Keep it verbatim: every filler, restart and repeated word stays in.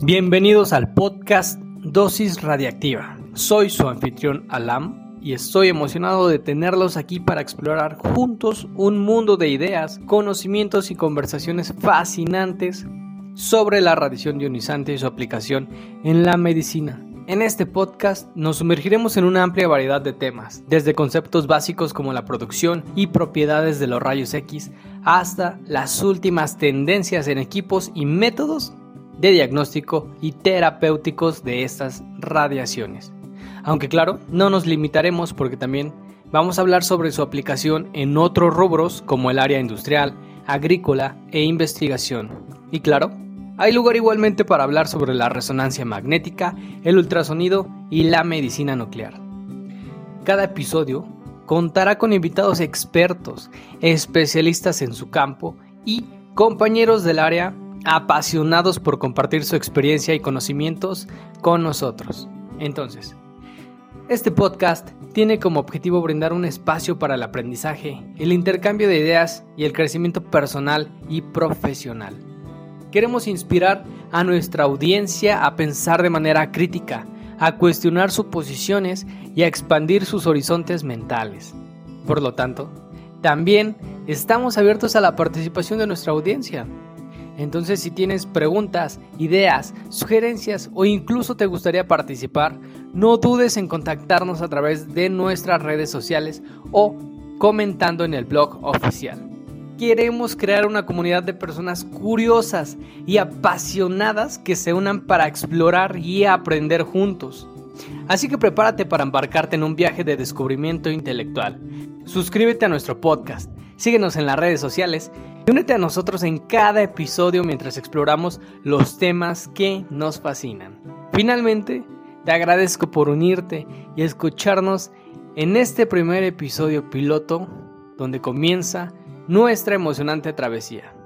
Bienvenidos al podcast Dosis Radiactiva. Soy su anfitrión Alam y estoy emocionado de tenerlos aquí para explorar juntos un mundo de ideas, conocimientos y conversaciones fascinantes sobre la radiación ionizante y su aplicación en la medicina. En este podcast nos sumergiremos en una amplia variedad de temas, desde conceptos básicos como la producción y propiedades de los rayos X hasta las últimas tendencias en equipos y métodos de diagnóstico y terapéuticos de estas radiaciones. Aunque claro, no nos limitaremos porque también vamos a hablar sobre su aplicación en otros rubros como el área industrial, agrícola e investigación. Y claro, hay lugar igualmente para hablar sobre la resonancia magnética, el ultrasonido y la medicina nuclear. Cada episodio contará con invitados expertos, especialistas en su campo y compañeros del área apasionados por compartir su experiencia y conocimientos con nosotros. Entonces, este podcast tiene como objetivo brindar un espacio para el aprendizaje, el intercambio de ideas y el crecimiento personal y profesional. Queremos inspirar a nuestra audiencia a pensar de manera crítica, a cuestionar suposiciones y a expandir sus horizontes mentales. Por lo tanto, también estamos abiertos a la participación de nuestra audiencia. Entonces, si tienes preguntas, ideas, sugerencias o incluso te gustaría participar, no dudes en contactarnos a través de nuestras redes sociales o comentando en el blog oficial. Queremos crear una comunidad de personas curiosas y apasionadas que se unan para explorar y aprender juntos. Así que prepárate para embarcarte en un viaje de descubrimiento intelectual. Suscríbete a nuestro podcast, síguenos en las redes sociales y únete a nosotros en cada episodio mientras exploramos los temas que nos fascinan. Finalmente, te agradezco por unirte y escucharnos en este primer episodio piloto donde comienza nuestra emocionante travesía.